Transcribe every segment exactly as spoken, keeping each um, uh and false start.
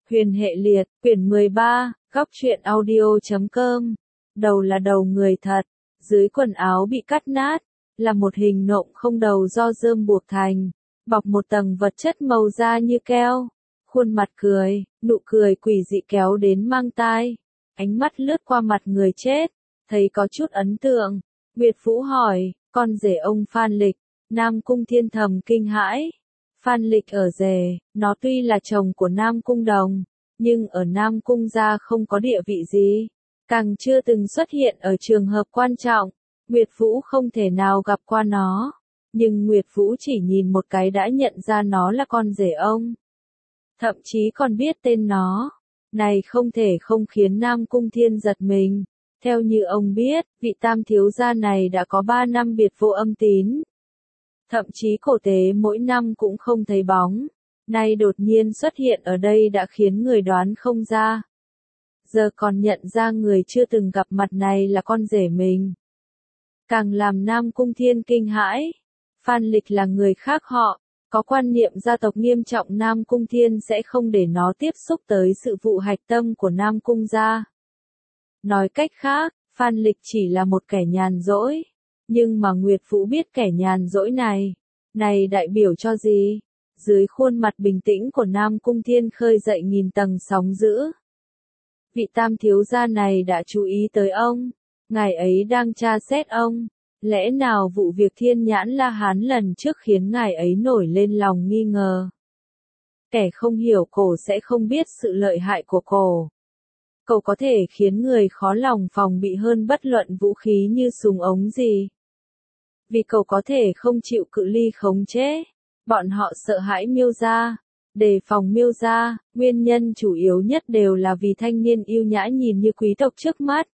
Huyền hệ liệt, quyển mười ba, góc truyện audio chấm com. Đầu là đầu người thật, dưới quần áo bị cắt nát, là một hình nộm không đầu do rơm buộc thành, bọc một tầng vật chất màu da như keo. Khuôn mặt cười, nụ cười quỷ dị kéo đến mang tai. Ánh mắt lướt qua mặt người chết, thấy có chút ấn tượng. Nguyệt Vũ hỏi, con rể ông Phan Lịch. Nam Cung Thiên thầm kinh hãi. Phan Lịch ở rể, nó tuy là chồng của Nam Cung Đồng, nhưng ở Nam Cung gia không có địa vị gì, càng chưa từng xuất hiện ở trường hợp quan trọng. Nguyệt Vũ không thể nào gặp qua nó, nhưng Nguyệt Vũ chỉ nhìn một cái đã nhận ra nó là con rể ông. Thậm chí còn biết tên nó. Này không thể không khiến Nam Cung Thiên giật mình. Theo như ông biết, vị tam thiếu gia này đã có ba năm biệt vô âm tín. Thậm chí cổ tế mỗi năm cũng không thấy bóng. Nay đột nhiên xuất hiện ở đây đã khiến người đoán không ra. Giờ còn nhận ra người chưa từng gặp mặt này là con rể mình. Càng làm Nam Cung Thiên kinh hãi. Phan Lịch là người khác họ, có quan niệm gia tộc nghiêm trọng. Nam Cung Thiên sẽ không để nó tiếp xúc tới sự vụ hạch tâm của Nam Cung gia. Nói cách khác, Phan Lịch chỉ là một kẻ nhàn rỗi. Nhưng mà Nguyệt Vũ biết kẻ nhàn rỗi này, này đại biểu cho gì? Dưới khuôn mặt bình tĩnh của Nam Cung Thiên khơi dậy nghìn tầng sóng dữ. Vị tam thiếu gia này đã chú ý tới ông, ngài ấy đang tra xét ông. Lẽ nào vụ việc Thiên Nhãn La Hán lần trước khiến ngài ấy nổi lên lòng nghi ngờ? Kẻ không hiểu cổ sẽ không biết sự lợi hại của cổ. Cậu có thể khiến người khó lòng phòng bị hơn bất luận vũ khí như súng ống gì. Vì cậu có thể không chịu cự ly khống chế. Bọn họ sợ hãi Miêu gia, đề phòng Miêu gia, nguyên nhân chủ yếu nhất đều là vì thanh niên yêu nhã nhìn như quý tộc trước mắt.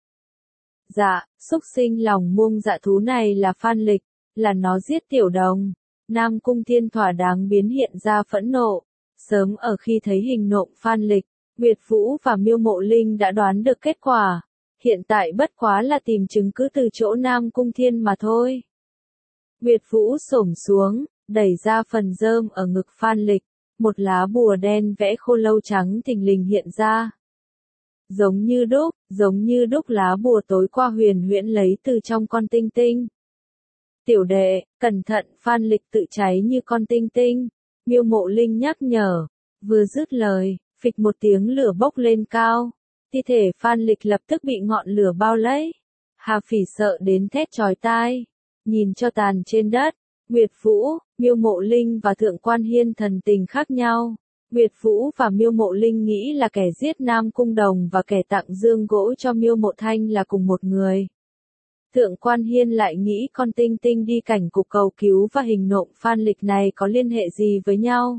Dạ, xúc sinh lòng muông dạ thú này là Phan Lịch, là nó giết Tiểu Đồng. Nam Cung Thiên thỏa đáng biến hiện ra phẫn nộ. Sớm ở khi thấy hình nộm Phan Lịch, Nguyệt Vũ và Miêu Mộ Linh đã đoán được kết quả. Hiện tại bất quá là tìm chứng cứ từ chỗ Nam Cung Thiên mà thôi. Nguyệt Vũ xổm xuống, đẩy ra phần rơm ở ngực Phan Lịch, một lá bùa đen vẽ khô lâu trắng thình lình hiện ra. Giống như đúc, giống như đúc lá bùa tối qua Huyền Huyễn lấy từ trong con tinh tinh. Tiểu đệ, cẩn thận, Phan Lịch tự cháy như con tinh tinh. Miêu Mộ Linh nhắc nhở. Vừa dứt lời, phịch một tiếng lửa bốc lên cao. Thi thể Phan Lịch lập tức bị ngọn lửa bao lấy. Hà Phỉ sợ đến thét chói tai. Nhìn cho tàn trên đất, Nguyệt Vũ, Miêu Mộ Linh và Thượng Quan Hiên thần tình khác nhau. Nguyệt Vũ và Miêu Mộ Linh nghĩ là kẻ giết Nam Cung Đồng và kẻ tặng dương gỗ cho Miêu Mộ Thanh là cùng một người. Thượng Quan Hiên lại nghĩ con tinh tinh đi cảnh cục cầu cứu và hình nộm Phan Lịch này có liên hệ gì với nhau.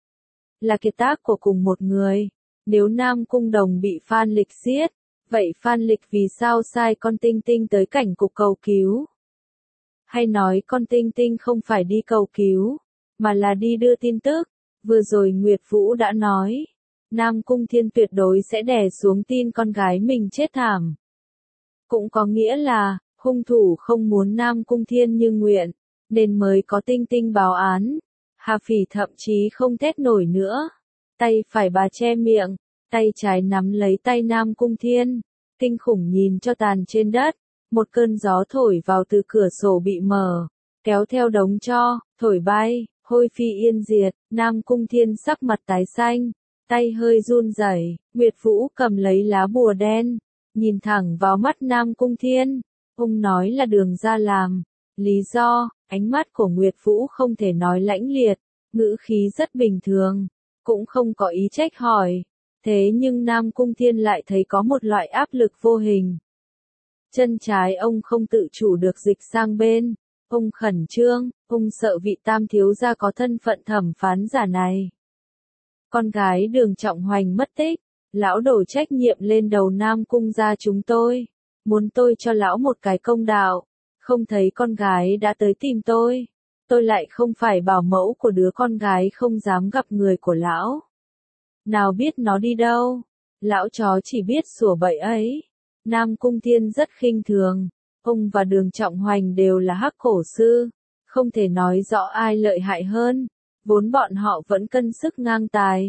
Là kiệt tác của cùng một người. Nếu Nam Cung Đồng bị Phan Lịch giết, vậy Phan Lịch vì sao sai con tinh tinh tới cảnh cục cầu cứu? Hay nói con tinh tinh không phải đi cầu cứu, mà là đi đưa tin tức. Vừa rồi Nguyệt Vũ đã nói, Nam Cung Thiên tuyệt đối sẽ đè xuống tin con gái mình chết thảm. Cũng có nghĩa là, hung thủ không muốn Nam Cung Thiên như nguyện, nên mới có tinh tinh báo án. Hà Phỉ thậm chí không thét nổi nữa. Tay phải bà che miệng, tay trái nắm lấy tay Nam Cung Thiên. Kinh khủng nhìn cho tàn trên đất. Một cơn gió thổi vào từ cửa sổ bị mở, kéo theo đống tro, thổi bay, hôi phi yên diệt. Nam Cung Thiên sắc mặt tái xanh, tay hơi run rẩy. Nguyệt Vũ cầm lấy lá bùa đen, nhìn thẳng vào mắt Nam Cung Thiên. Ông nói là Đường gia làm. Lý do, ánh mắt của Nguyệt Vũ không thể nói lãnh liệt, ngữ khí rất bình thường, cũng không có ý trách hỏi. Thế nhưng Nam Cung Thiên lại thấy có một loại áp lực vô hình. Chân trái ông không tự chủ được dịch sang bên. Ông khẩn trương, ông sợ vị tam thiếu gia có thân phận thẩm phán giả này. Con gái Đường Trọng Hoành mất tích, lão đổ trách nhiệm lên đầu Nam Cung gia chúng tôi. Muốn tôi cho lão một cái công đạo. Không thấy con gái đã tới tìm tôi. Tôi lại không phải bảo mẫu của đứa con gái không dám gặp người của lão. Nào biết nó đi đâu. Lão chó chỉ biết sủa bậy ấy. Nam Cung Thiên rất khinh thường. Ông và Đường Trọng Hoành đều là hắc cổ sư. Không thể nói rõ ai lợi hại hơn. Vốn bọn họ vẫn cân sức ngang tài.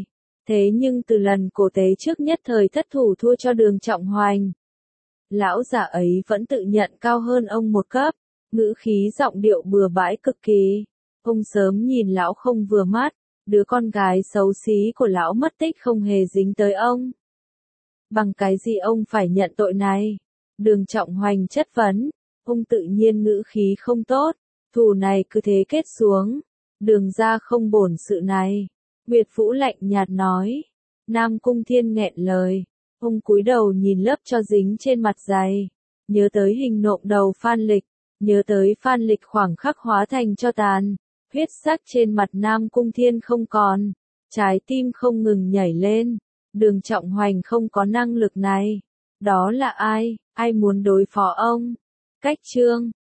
Thế nhưng từ lần cổ tế trước nhất thời thất thủ thua cho Đường Trọng Hoành, lão già ấy vẫn tự nhận cao hơn ông một cấp, ngữ khí giọng điệu bừa bãi cực kỳ. Ông sớm nhìn lão không vừa mắt, đứa con gái xấu xí của lão mất tích không hề dính tới ông. Bằng cái gì ông phải nhận tội này? Đường Trọng Hoành chất vấn, ông tự nhiên ngữ khí không tốt, thù này cứ thế kết xuống, Đường gia không bổn sự này. Nguyệt Vũ lạnh nhạt nói. Nam Cung Thiên nghẹn lời, ông cúi đầu nhìn lớp cho dính trên mặt giày, nhớ tới hình nộm đầu Phan Lịch, nhớ tới Phan Lịch khoảng khắc hóa thành cho tàn, huyết sắc trên mặt Nam Cung Thiên không còn, trái tim không ngừng nhảy lên. Đường Trọng Hoành không có năng lực này. Đó là ai? Ai muốn đối phó ông? Cách chương